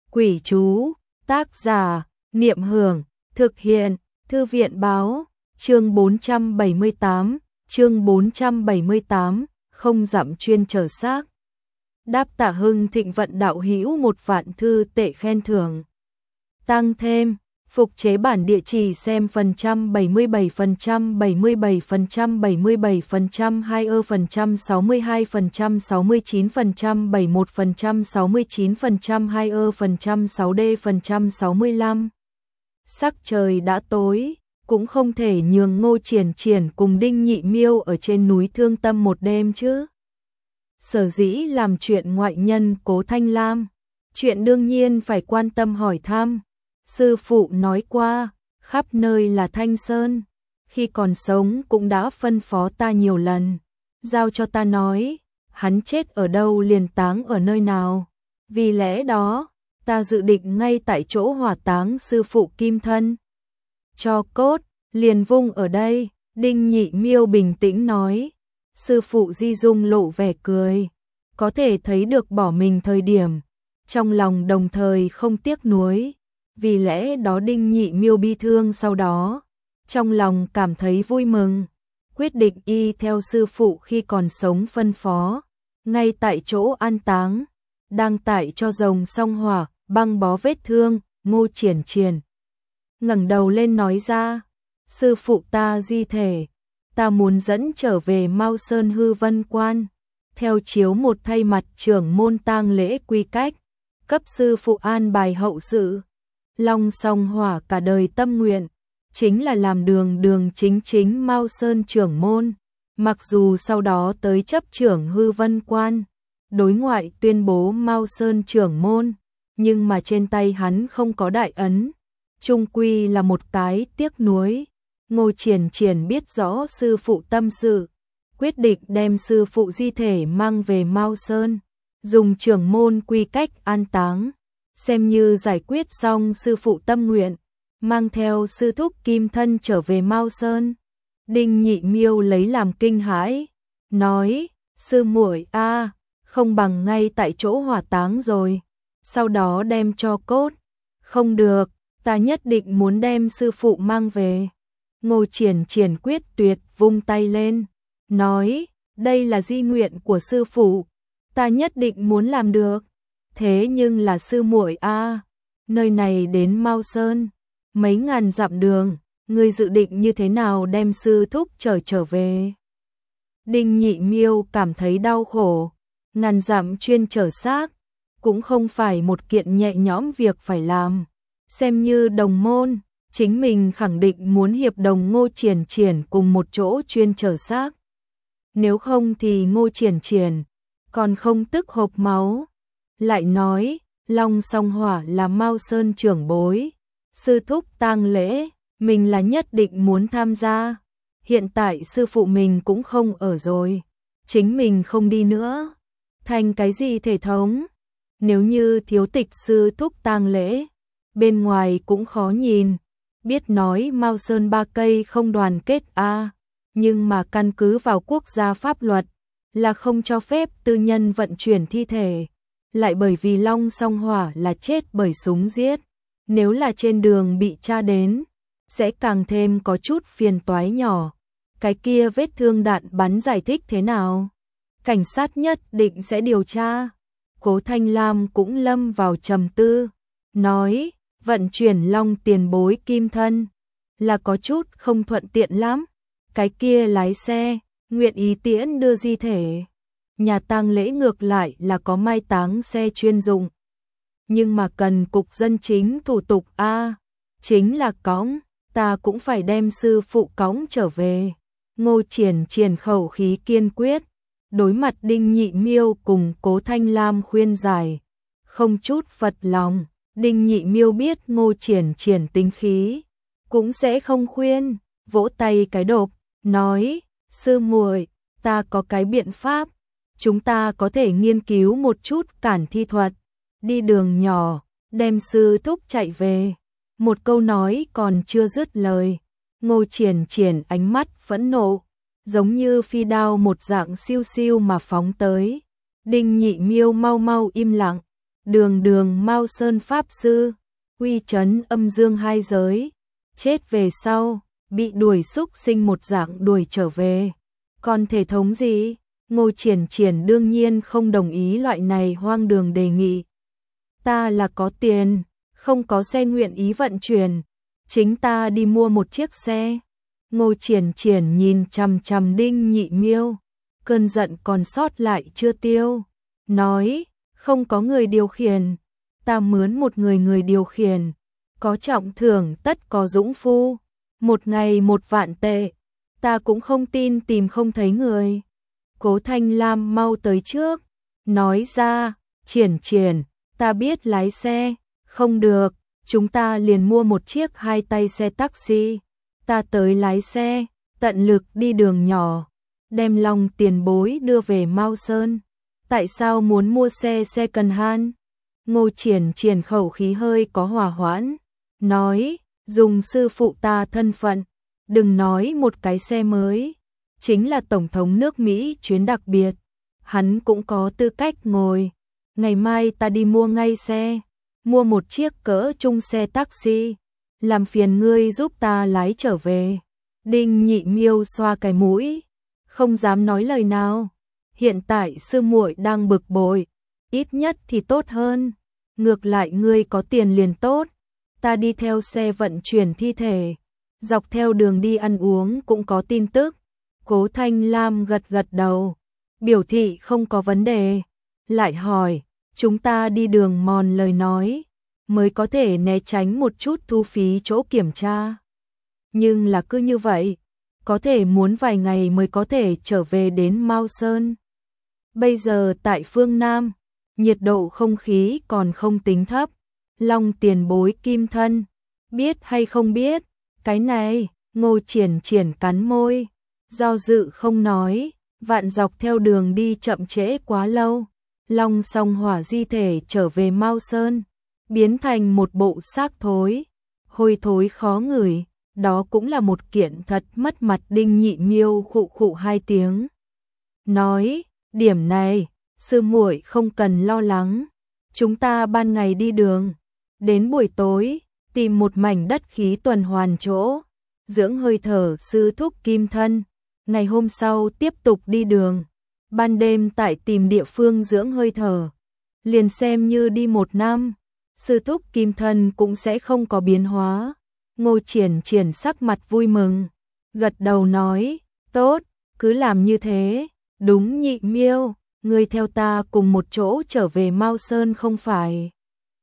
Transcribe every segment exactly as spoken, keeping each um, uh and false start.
Quỷ chú, tác giả, Niệm Hưởng, thực hiện, Thư viện báo, chương bốn trăm bảy mươi tám, chương bốn trăm bảy mươi tám, không dặm chuyên chở xác. Đáp Tạ Hưng Thịnh vận đạo hữu một vạn thư tệ khen thưởng. Tăng thêm, phục chế bản địa chỉ xem phần trăm bảy mươi bảy phần trăm bảy mươi bảy phần trăm bảy mươi bảy phần trăm hai ơ phần trăm sáu mươi hai phần trăm sáu mươi chín phần trăm bảy mươi mốt phần trăm sáu mươi chín phần trăm hai ơ phần trăm sáu D phần trăm sáu mươi lăm. Sắc trời đã tối, cũng không thể nhường Ngô Triển Triển cùng Đinh Nhị Miêu ở trên núi Thương Tâm một đêm chứ. Sở dĩ làm chuyện ngoại nhân Cố Thanh Lam, chuyện đương nhiên phải quan tâm hỏi thăm. Sư phụ nói qua, khắp nơi là Thanh Sơn, khi còn sống cũng đã phân phó ta nhiều lần, giao cho ta nói, hắn chết ở đâu liền táng ở nơi nào. Vì lẽ đó, ta dự định ngay tại chỗ hỏa táng sư phụ Kim Thân. Cho cốt, liền vung ở đây, Đinh Nhị Miêu bình tĩnh nói. Sư phụ Di Dung lộ vẻ cười, có thể thấy được bỏ mình thời điểm, trong lòng đồng thời không tiếc nuối. Vì lẽ đó Đinh Nhị Miêu bi thương sau đó, trong lòng cảm thấy vui mừng, quyết định y theo sư phụ khi còn sống phân phó, ngay tại chỗ an táng, đang tại cho rồng song hỏa, băng bó vết thương. Ngô Triển Triển ngẩng đầu lên nói ra, sư phụ ta di thể, ta muốn dẫn trở về Mao Sơn Hư Vân Quan, theo chiếu một thay mặt trưởng môn tang lễ quy cách, cấp sư phụ an bài hậu sự. Long song hỏa cả đời tâm nguyện, chính là làm đường đường chính chính Mao Sơn trưởng môn, mặc dù sau đó tới chấp trưởng Hư Vân Quan, đối ngoại tuyên bố Mao Sơn trưởng môn, nhưng mà trên tay hắn không có đại ấn, chung quy là một cái tiếc nuối. Ngô Triển Triển biết rõ sư phụ tâm sự, quyết định đem sư phụ di thể mang về Mao Sơn, dùng trưởng môn quy cách an táng, xem như giải quyết xong sư phụ tâm nguyện, mang theo sư thúc Kim Thân trở về Mao Sơn. Đinh Nhị Miêu lấy làm kinh hãi, nói, sư muội a, không bằng ngay tại chỗ hỏa táng rồi, sau đó đem cho cốt. Không được, ta nhất định muốn đem sư phụ mang về. Ngô Triển Triển quyết tuyệt vung tay lên, nói, đây là di nguyện của sư phụ, ta nhất định muốn làm được. Thế nhưng là sư muội a, nơi này đến Mao Sơn, mấy ngàn dặm đường, ngươi dự định như thế nào đem sư thúc trở trở về? Đinh Nhị Miêu cảm thấy đau khổ, ngàn dặm chuyên chở xác, cũng không phải một kiện nhẹ nhõm việc phải làm, xem như đồng môn, chính mình khẳng định muốn hiệp đồng Ngô Triển Triển cùng một chỗ chuyên chở xác. Nếu không thì Ngô Triển Triển còn không tức hộc máu. Lại nói, Long song hỏa là Mao Sơn trưởng bối, sư thúc tang lễ, mình là nhất định muốn tham gia. Hiện tại sư phụ mình cũng không ở rồi, chính mình không đi nữa, thành cái gì thể thống? Nếu như thiếu tịch sư thúc tang lễ, bên ngoài cũng khó nhìn, biết nói Mao Sơn ba cây không đoàn kết a, à, nhưng mà căn cứ vào quốc gia pháp luật là không cho phép tư nhân vận chuyển thi thể. Lại bởi vì Long song hỏa là chết bởi súng giết, nếu là trên đường bị tra đến, sẽ càng thêm có chút phiền toái nhỏ. Cái kia vết thương đạn bắn giải thích thế nào? Cảnh sát nhất định sẽ điều tra. Cố Thanh Lam cũng lâm vào trầm tư, nói, vận chuyển Long tiền bối Kim Thân là có chút không thuận tiện lắm. Cái kia lái xe, nguyện ý tiễn đưa di thể. Nhà tang lễ ngược lại là có mai táng xe chuyên dụng, nhưng mà cần cục dân chính thủ tục a, à, chính là cõng, ta cũng phải đem sư phụ cõng trở về. Ngô Triển Triển khẩu khí kiên quyết, đối mặt Đinh Nhị Miêu cùng Cố Thanh Lam khuyên giải, không chút phật lòng. Đinh Nhị Miêu biết Ngô Triển Triển tính khí, cũng sẽ không khuyên, vỗ tay cái đột, nói, sư muội, ta có cái biện pháp. Chúng ta có thể nghiên cứu một chút cản thi thuật, đi đường nhỏ, đem sư thúc chạy về. Một câu nói còn chưa dứt lời, Ngô Triển Triển ánh mắt phẫn nộ, giống như phi đao một dạng siêu siêu mà phóng tới. Đinh Nhị Miêu mau mau im lặng, đường đường Mao Sơn Pháp Sư, uy chấn âm dương hai giới, chết về sau, bị đuổi xúc sinh một dạng đuổi trở về. Còn thể thống gì? Ngô Triển Triển đương nhiên không đồng ý loại này hoang đường đề nghị. Ta là có tiền, không có xe nguyện ý vận chuyển, chính ta đi mua một chiếc xe. Ngô Triển Triển nhìn chằm chằm Đinh Nhị Miêu, cơn giận còn sót lại chưa tiêu, nói, không có người điều khiển, ta mướn một người người điều khiển, có trọng thưởng tất có dũng phu, một ngày một vạn tệ, ta cũng không tin tìm không thấy người. Cố Thanh Lam mau tới trước, nói ra, Triển Triển, ta biết lái xe, không được, chúng ta liền mua một chiếc hai tay xe taxi, ta tới lái xe, tận lực đi đường nhỏ, đem Long tiền bối đưa về Mao Sơn. Tại sao muốn mua xe second hand? Ngô Triển Triển khẩu khí hơi có hòa hoãn, nói, dùng sư phụ ta thân phận, đừng nói một cái xe mới, chính là Tổng thống nước Mỹ chuyến đặc biệt, hắn cũng có tư cách ngồi. Ngày mai ta đi mua ngay xe, mua một chiếc cỡ trung xe taxi, làm phiền ngươi giúp ta lái trở về. Đinh Nhị Miêu xoa cái mũi, không dám nói lời nào. Hiện tại sư muội đang bực bội, ít nhất thì tốt hơn. Ngược lại ngươi có tiền liền tốt, ta đi theo xe vận chuyển thi thể, dọc theo đường đi ăn uống cũng có tin tức. Cố Thanh Lam gật gật đầu, biểu thị không có vấn đề, lại hỏi, chúng ta đi đường mòn lời nói, mới có thể né tránh một chút thu phí chỗ kiểm tra. Nhưng là cứ như vậy, có thể muốn vài ngày mới có thể trở về đến Mao Sơn. Bây giờ tại phương Nam, nhiệt độ không khí còn không tính thấp, Long tiền bối kim thân, biết hay không biết, cái này, Ngô Triển Triển cắn môi, do dự không nói, vạn dọc theo đường đi chậm trễ quá lâu, Long song hỏa di thể trở về Mao Sơn, biến thành một bộ xác thối, hôi thối khó ngửi, đó cũng là một kiện thật mất mặt. Đinh Nhị Miêu khụ khụ hai tiếng, nói, điểm này, sư muội không cần lo lắng, chúng ta ban ngày đi đường, đến buổi tối, tìm một mảnh đất khí tuần hoàn chỗ, dưỡng hơi thở sư thúc kim thân, ngày hôm sau tiếp tục đi đường, ban đêm tại tìm địa phương dưỡng hơi thở, liền xem như đi một năm, sư thúc kim thân cũng sẽ không có biến hóa. Ngô Triển Triển sắc mặt vui mừng, gật đầu nói, tốt, cứ làm như thế. Đúng Nhị Miêu, ngươi theo ta cùng một chỗ trở về Mao Sơn không phải?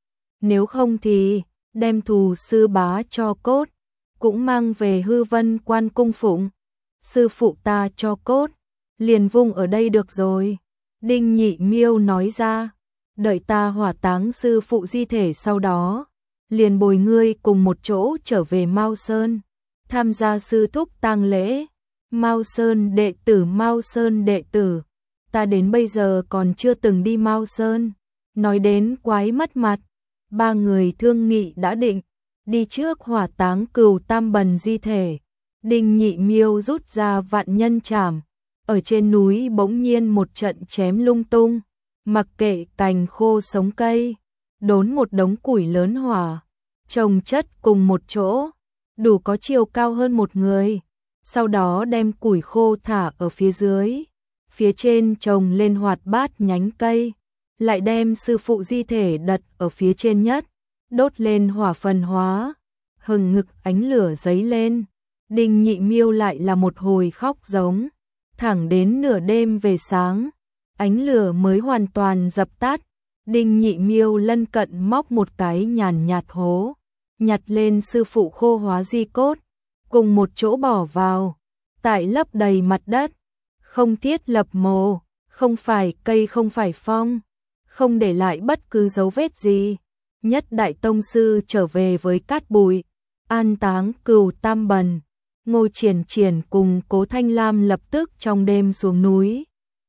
Nếu không thì, đem thù sư bá cho cốt, cũng mang về Hư Vân Quan cung phụng. Sư phụ ta cho cốt, liền vung ở đây được rồi. Đinh Nhị Miêu nói ra, đợi ta hỏa táng sư phụ di thể sau đó, liền bồi ngươi cùng một chỗ trở về Mao Sơn, tham gia sư thúc tang lễ. Mao Sơn đệ tử, Mao Sơn đệ tử, ta đến bây giờ còn chưa từng đi Mao Sơn, nói đến quái mất mặt. Ba người thương nghị đã định, đi trước hỏa táng Cửu Tam Bần di thể. Đinh Nhị Miêu rút ra vạn nhân trảm, ở trên núi bỗng nhiên một trận chém lung tung, mặc kệ cành khô sống cây, đốn một đống củi lớn hỏa, chồng chất cùng một chỗ, đủ có chiều cao hơn một người. Sau đó đem củi khô thả ở phía dưới, phía trên trồng lên hoạt bát nhánh cây, lại đem sư phụ di thể đặt ở phía trên nhất, đốt lên hỏa phần hóa, hừng ngực ánh lửa giấy lên. Đinh Nhị Miêu lại là một hồi khóc giống, thẳng đến nửa đêm về sáng, ánh lửa mới hoàn toàn dập tắt. Đinh Nhị Miêu lân cận móc một cái nhàn nhạt hố, nhặt lên sư phụ khô hóa di cốt, cùng một chỗ bỏ vào, tại lấp đầy mặt đất, không thiết lập mồ, không phải cây không phải phong, không để lại bất cứ dấu vết gì. Nhất đại tông sư trở về với cát bụi, an táng Cửu Tam Bần. Ngô Triển Triển cùng Cố Thanh Lam lập tức trong đêm xuống núi,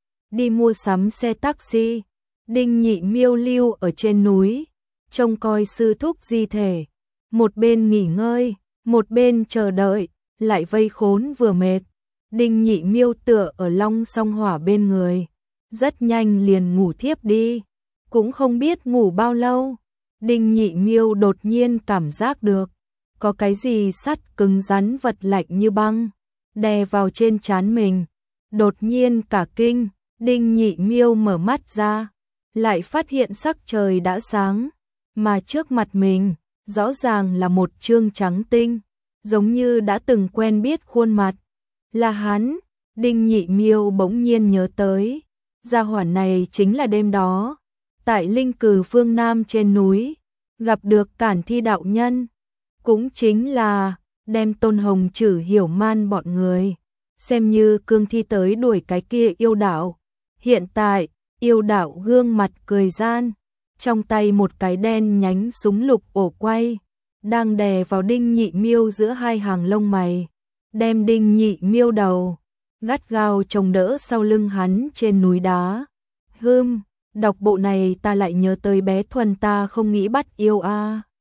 đi mua sắm xe taxi. Đinh Nhị Miêu lưu ở trên núi, trông coi sư thúc di thể, một bên nghỉ ngơi, một bên chờ đợi, lại vây khốn vừa mệt. Đinh Nhị Miêu tựa ở Long song hỏa bên người, rất nhanh liền ngủ thiếp đi. cũng không biết ngủ bao lâu. Đinh Nhị Miêu đột nhiên cảm giác được có cái gì sắt cứng rắn vật lạnh như băng đè vào trên trán mình. Đột nhiên cả kinh, Đinh Nhị Miêu mở mắt ra, lại phát hiện sắc trời đã sáng, mà trước mặt mình rõ ràng là một trương trắng tinh, giống như đã từng quen biết khuôn mặt. Là hắn. Đinh Nhị Miêu bỗng nhiên nhớ tới, gia hỏa này chính là đêm đó tại Linh Cừ phương Nam trên núi gặp được Cản Thi đạo nhân, cũng chính là đem Tôn Hồng Trử Hiểu Man bọn người xem như cương thi tới đuổi cái kia yêu đạo. Hiện tại, yêu đạo gương mặt cười gian, trong tay một cái đen nhánh súng lục ổ quay, đang đè vào Đinh Nhị Miêu giữa hai hàng lông mày, đem Đinh Nhị Miêu đầu gắt gao chống đỡ sau lưng hắn trên núi đá. Hừm, đọc bộ này ta lại nhớ tới bé Thuần ta không nghĩ bắt yêu a.